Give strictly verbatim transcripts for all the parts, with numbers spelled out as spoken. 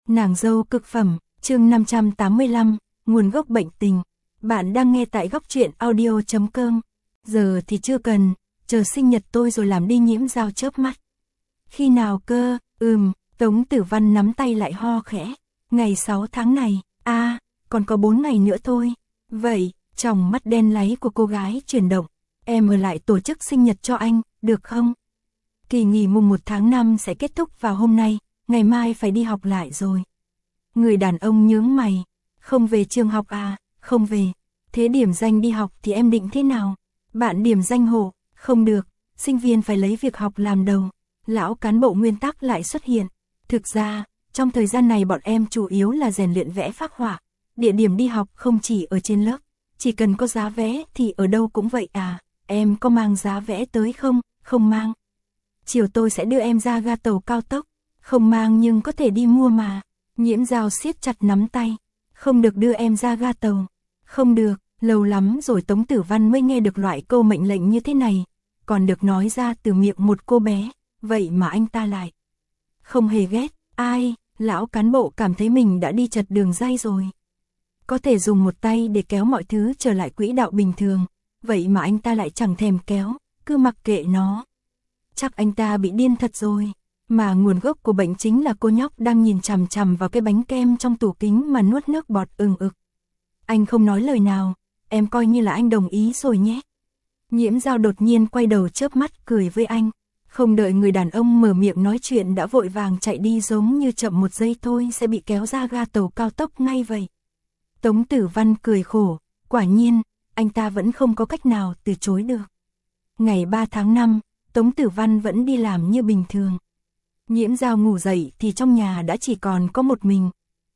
Nàng dâu cực phẩm, chương năm trăm tám mươi lăm, nguồn gốc bệnh tình. Bạn đang nghe tại góc truyện audio chấm com. Giờ thì chưa cần, chờ sinh nhật tôi rồi làm đi. Nhiễm Dao chớp mắt. Khi nào cơ? Ừm, Tống Tử Văn nắm tay lại ho khẽ. Ngày sáu tháng này, a à, còn có bốn ngày nữa thôi. Vậy, tròng mắt đen láy của cô gái chuyển động. Em ở lại tổ chức sinh nhật cho anh, được không? Kỳ nghỉ mùng một tháng năm sẽ kết thúc vào hôm nay, ngày mai phải đi học lại rồi. Người đàn ông nhướng mày. Không về trường học à? Không về. Thế điểm danh đi học thì em định thế nào? Bạn điểm danh hộ, không được, sinh viên phải lấy việc học làm đầu. Lão cán bộ nguyên tắc lại xuất hiện. Thực ra, trong thời gian này bọn em chủ yếu là rèn luyện vẽ phác họa. Địa điểm đi học không chỉ ở trên lớp, chỉ cần có giá vé thì ở đâu cũng vậy à. Em có mang giá vé tới không? Không mang. Chiều tôi sẽ đưa em ra ga tàu cao tốc. Không mang nhưng có thể đi mua mà. Nhiễm Dao siết chặt nắm tay. Không được đưa em ra ga tàu. Không được, lâu lắm rồi Tống Tử Văn mới nghe được loại câu mệnh lệnh như thế này. Còn được nói ra từ miệng một cô bé. Vậy mà anh ta lại không hề ghét. Ai, lão cán bộ cảm thấy mình đã đi chật đường ray rồi. Có thể dùng một tay để kéo mọi thứ trở lại quỹ đạo bình thường. Vậy mà anh ta lại chẳng thèm kéo, cứ mặc kệ nó. Chắc anh ta bị điên thật rồi. Mà nguồn gốc của bệnh chính là cô nhóc đang nhìn chằm chằm vào cái bánh kem trong tủ kính mà nuốt nước bọt ừng ực. Anh không nói lời nào, em coi như là anh đồng ý rồi nhé. Nhiễm Dao đột nhiên quay đầu chớp mắt cười với anh. Không đợi người đàn ông mở miệng nói chuyện đã vội vàng chạy đi, giống như chậm một giây thôi sẽ bị kéo ra ga tàu cao tốc ngay vậy. Tống Tử Văn cười khổ, quả nhiên, anh ta vẫn không có cách nào từ chối được. Ngày ba tháng năm, Tống Tử Văn vẫn đi làm như bình thường. Nhiễm Dao ngủ dậy thì trong nhà đã chỉ còn có một mình.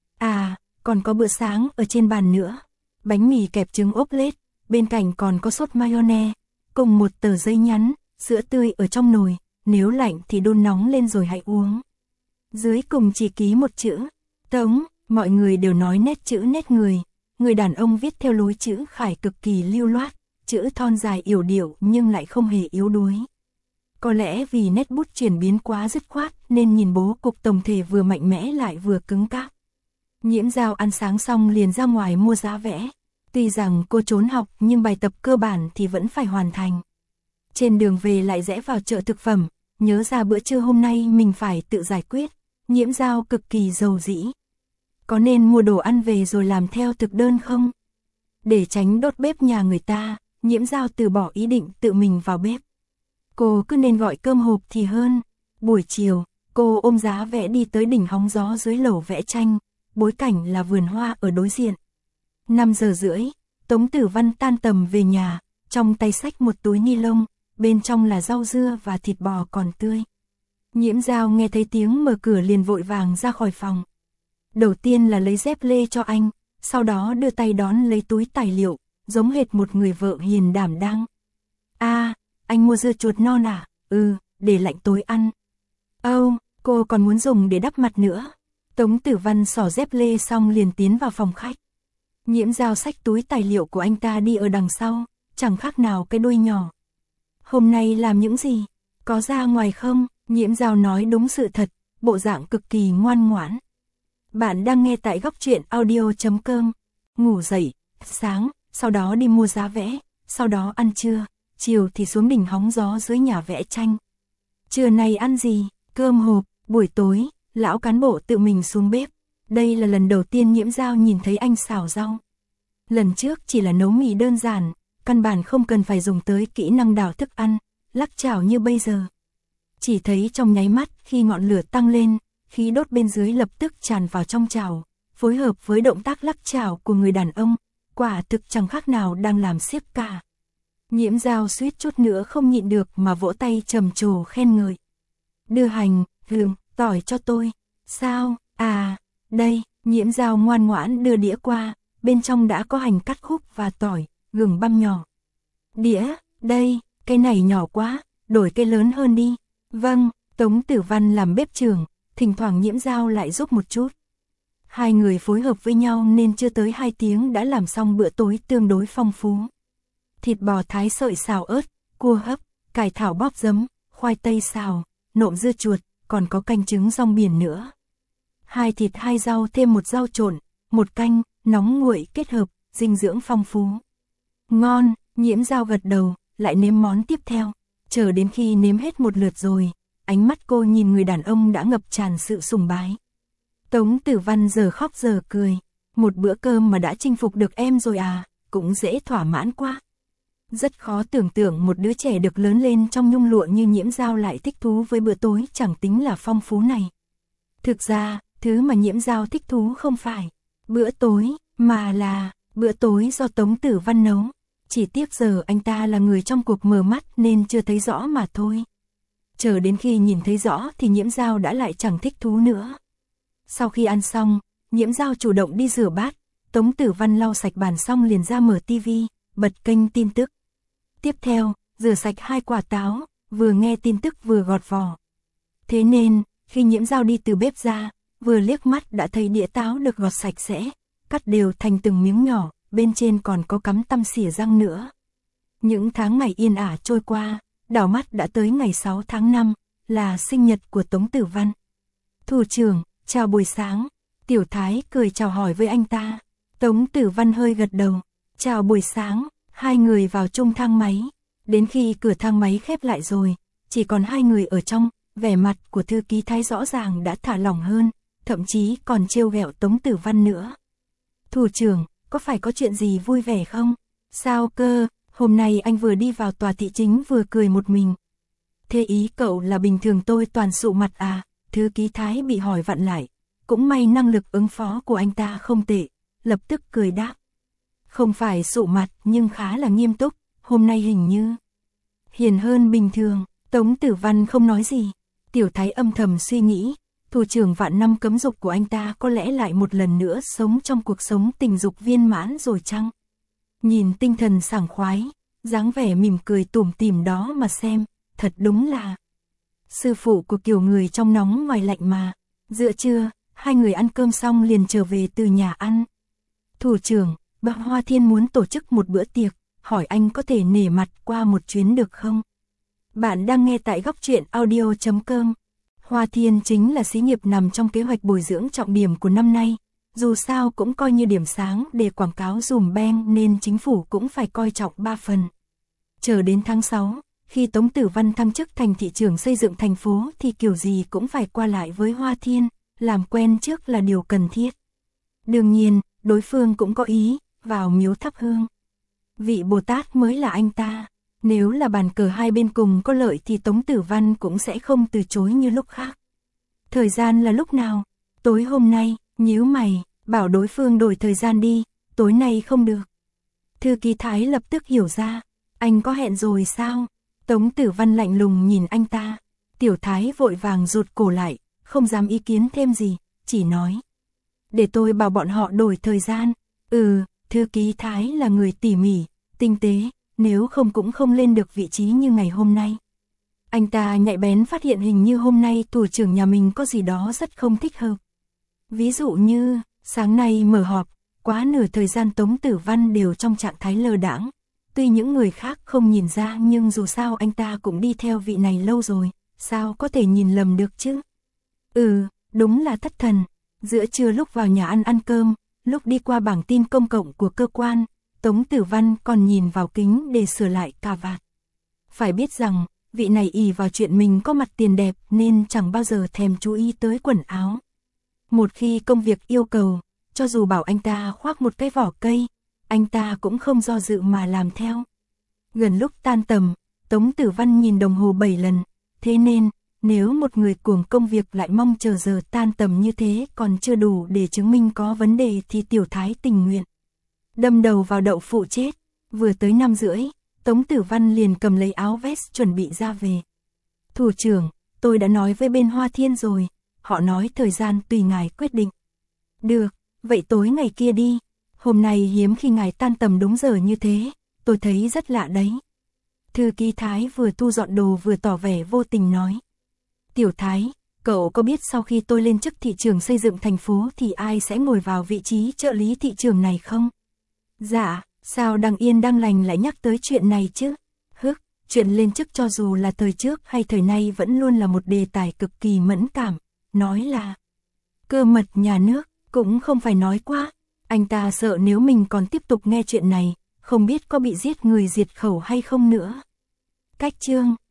À, còn có bữa sáng ở trên bàn nữa. Bánh mì kẹp trứng ốp lết, bên cạnh còn có sốt mayonnaise, cùng một tờ giấy nhắn, sữa tươi ở trong nồi, nếu lạnh thì đun nóng lên rồi hãy uống. Dưới cùng chỉ ký một chữ, Tống, mọi người đều nói nét chữ nét người. Người đàn ông viết theo lối chữ khải cực kỳ lưu loát, chữ thon dài yểu điệu nhưng lại không hề yếu đuối. Có lẽ vì nét bút chuyển biến quá dứt khoát nên nhìn bố cục tổng thể vừa mạnh mẽ lại vừa cứng cáp. Nhiễm Dao ăn sáng xong liền ra ngoài mua giá vẽ. Tuy rằng cô trốn học nhưng bài tập cơ bản thì vẫn phải hoàn thành. Trên đường về lại rẽ vào chợ thực phẩm, nhớ ra bữa trưa hôm nay mình phải tự giải quyết. Nhiễm Dao cực kỳ rầu rĩ. Có nên mua đồ ăn về rồi làm theo thực đơn không? Để tránh đốt bếp nhà người ta, Nhiễm Dao từ bỏ ý định tự mình vào bếp. Cô cứ nên gọi cơm hộp thì hơn. Buổi chiều, cô ôm giá vẽ đi tới đỉnh hóng gió dưới lầu vẽ tranh, bối cảnh là vườn hoa ở đối diện. năm giờ rưỡi, Tống Tử Văn tan tầm về nhà, trong tay xách một túi ni lông, bên trong là rau dưa và thịt bò còn tươi. Nhiễm Dao nghe thấy tiếng mở cửa liền vội vàng ra khỏi phòng. Đầu tiên là lấy dép lê cho anh, sau đó đưa tay đón lấy túi tài liệu, giống hệt một người vợ hiền đảm đang. A, à, anh mua dưa chuột non à? Ừ, để lạnh tối ăn. Âu, oh, cô còn muốn dùng để đắp mặt nữa. Tống Tử Văn xỏ dép lê xong liền tiến vào phòng khách. Nhiễm Dao xách túi tài liệu của anh ta đi ở đằng sau, chẳng khác nào cái đuôi nhỏ. Hôm nay làm những gì? Có ra ngoài không? Nhiễm Dao nói đúng sự thật, bộ dạng cực kỳ ngoan ngoãn. Bạn đang nghe tại góc truyện audio chấm com. Ngủ dậy, sáng, sau đó đi mua giá vẽ, sau đó ăn trưa, chiều thì xuống đỉnh hóng gió dưới nhà vẽ tranh. Trưa nay ăn gì? Cơm hộp. Buổi tối, lão cán bộ tự mình xuống bếp. Đây là lần đầu tiên Nhiễm Dao nhìn thấy anh xào rau. Lần trước chỉ là nấu mì đơn giản, căn bản không cần phải dùng tới kỹ năng đảo thức ăn, lắc chảo như bây giờ. Chỉ thấy trong nháy mắt khi ngọn lửa tăng lên, khí đốt bên dưới lập tức tràn vào trong chảo, phối hợp với động tác lắc chảo của người đàn ông, quả thực chẳng khác nào đang làm xiếc cả. Nhiễm Dao suýt chút nữa không nhịn được mà vỗ tay trầm trồ khen ngợi. Đưa hành, gừng, tỏi cho tôi. Sao? À, đây, Nhiễm Dao ngoan ngoãn đưa đĩa qua, bên trong đã có hành cắt khúc và tỏi, gừng băm nhỏ. Đĩa, đây, cái này nhỏ quá, đổi cái lớn hơn đi. Vâng, Tống Tử Văn làm bếp trưởng, thỉnh thoảng Nhiễm Dao lại giúp một chút. Hai người phối hợp với nhau nên chưa tới hai tiếng đã làm xong bữa tối tương đối phong phú. Thịt bò thái sợi xào ớt, cua hấp, cải thảo bóp giấm, khoai tây xào, nộm dưa chuột, còn có canh trứng rong biển nữa. hai thịt hai rau thêm một rau trộn, một canh, nóng nguội kết hợp, dinh dưỡng phong phú. Ngon, Nhiễm Dao gật đầu, lại nếm món tiếp theo. Chờ đến khi nếm hết một lượt rồi, ánh mắt cô nhìn người đàn ông đã ngập tràn sự sùng bái. Tống Tử Văn giờ khóc giờ cười, một bữa cơm mà đã chinh phục được em rồi à, cũng dễ thỏa mãn quá. Rất khó tưởng tượng một đứa trẻ được lớn lên trong nhung lụa như Nhiễm Dao lại thích thú với bữa tối chẳng tính là phong phú này. Thực ra, thứ mà Nhiễm Dao thích thú không phải bữa tối, mà là bữa tối do Tống Tử Văn nấu. Chỉ tiếc giờ anh ta là người trong cuộc mờ mắt nên chưa thấy rõ mà thôi. Chờ đến khi nhìn thấy rõ thì Nhiễm Dao đã lại chẳng thích thú nữa. Sau khi ăn xong, Nhiễm Dao chủ động đi rửa bát, Tống Tử Văn lau sạch bàn xong liền ra mở tivi, bật kênh tin tức. Tiếp theo, rửa sạch hai quả táo, vừa nghe tin tức vừa gọt vỏ. Thế nên, khi Nhiễm Dao đi từ bếp ra, vừa liếc mắt đã thấy đĩa táo được gọt sạch sẽ, cắt đều thành từng miếng nhỏ, bên trên còn có cắm tăm xỉa răng nữa. Những tháng ngày yên ả trôi qua, đảo mắt đã tới ngày sáu tháng năm, là sinh nhật của Tống Tử Văn. Thủ trưởng, chào buổi sáng. Tiểu Thái cười chào hỏi với anh ta. Tống Tử Văn hơi gật đầu. Chào buổi sáng. Hai người vào chung thang máy. Đến khi cửa thang máy khép lại rồi, chỉ còn hai người ở trong, vẻ mặt của thư ký Thái rõ ràng đã thả lỏng hơn, thậm chí còn trêu ghẹo Tống Tử Văn nữa. Thủ trưởng, có phải có chuyện gì vui vẻ không? Sao cơ, hôm nay anh vừa đi vào tòa thị chính vừa cười một mình. Thế ý cậu là bình thường tôi toàn sụ mặt à? Thư ký Thái bị hỏi vặn lại. Cũng may năng lực ứng phó của anh ta không tệ, lập tức cười đáp. Không phải sụ mặt nhưng khá là nghiêm túc, hôm nay hình như hiền hơn bình thường. Tống Tử Văn không nói gì. Tiểu Thái âm thầm suy nghĩ, thủ trưởng vạn năm cấm dục của anh ta có lẽ lại một lần nữa sống trong cuộc sống tình dục viên mãn rồi chăng? Nhìn tinh thần sảng khoái, dáng vẻ mỉm cười tủm tỉm đó mà xem, thật đúng là sư phụ của kiểu người trong nóng ngoài lạnh mà. Giữa trưa, hai người ăn cơm xong liền trở về từ nhà ăn. Thủ trưởng, bà Hoa Thiên muốn tổ chức một bữa tiệc, hỏi anh có thể nể mặt qua một chuyến được không? Bạn đang nghe tại góc truyện audio chấm com. Hoa Thiên chính là xí nghiệp nằm trong kế hoạch bồi dưỡng trọng điểm của năm nay. Dù sao cũng coi như điểm sáng để quảng cáo dùm beng nên chính phủ cũng phải coi trọng ba phần. Chờ đến tháng sáu, khi Tống Tử Văn thăng chức thành thị trưởng xây dựng thành phố thì kiểu gì cũng phải qua lại với Hoa Thiên, làm quen trước là điều cần thiết. Đương nhiên, đối phương cũng có ý, vào miếu thắp hương. Vị Bồ Tát mới là anh ta. Nếu là bàn cờ hai bên cùng có lợi thì Tống Tử Văn cũng sẽ không từ chối như lúc khác. Thời gian là lúc nào? Tối hôm nay, nhíu mày, bảo đối phương đổi thời gian đi, tối nay không được. Thư ký Thái lập tức hiểu ra, anh có hẹn rồi sao? Tống Tử Văn lạnh lùng nhìn anh ta. Tiểu Thái vội vàng rụt cổ lại, không dám ý kiến thêm gì, chỉ nói. Để tôi bảo bọn họ đổi thời gian. Ừ, thư ký Thái là người tỉ mỉ, tinh tế, nếu không cũng không lên được vị trí như ngày hôm nay. Anh ta nhạy bén phát hiện hình như hôm nay thủ trưởng nhà mình có gì đó rất không thích hợp. Ví dụ như, sáng nay mở họp, quá nửa thời gian Tống Tử Văn đều trong trạng thái lơ đãng. Tuy những người khác không nhìn ra nhưng dù sao anh ta cũng đi theo vị này lâu rồi, sao có thể nhìn lầm được chứ? Ừ, đúng là thất thần. Giữa trưa lúc vào nhà ăn ăn cơm, lúc đi qua bảng tin công cộng của cơ quan, Tống Tử Văn còn nhìn vào kính để sửa lại cà vạt. Phải biết rằng, vị này ỷ vào chuyện mình có mặt tiền đẹp nên chẳng bao giờ thèm chú ý tới quần áo. Một khi công việc yêu cầu, cho dù bảo anh ta khoác một cái vỏ cây, anh ta cũng không do dự mà làm theo. Gần lúc tan tầm, Tống Tử Văn nhìn đồng hồ bảy lần, thế nên, nếu một người cuồng công việc lại mong chờ giờ tan tầm như thế còn chưa đủ để chứng minh có vấn đề thì Tiểu Thái tình nguyện. Đâm đầu vào đậu phụ chết, vừa tới năm rưỡi, Tống Tử Văn liền cầm lấy áo vest chuẩn bị ra về. Thủ trưởng, tôi đã nói với bên Hoa Thiên rồi, họ nói thời gian tùy ngài quyết định. Được, vậy tối ngày kia đi, hôm nay hiếm khi ngài tan tầm đúng giờ như thế, tôi thấy rất lạ đấy. Thư ký Thái vừa thu dọn đồ vừa tỏ vẻ vô tình nói. Tiểu Thái, cậu có biết sau khi tôi lên chức thị trưởng xây dựng thành phố thì ai sẽ ngồi vào vị trí trợ lý thị trưởng này không? Dạ, sao đang yên đang lành lại nhắc tới chuyện này chứ? Hức, chuyện lên chức cho dù là thời trước hay thời nay vẫn luôn là một đề tài cực kỳ mẫn cảm, nói là Cơ mật nhà nước, cũng không phải nói quá. Anh ta sợ nếu mình còn tiếp tục nghe chuyện này, không biết có bị giết người diệt khẩu hay không nữa. Cách chương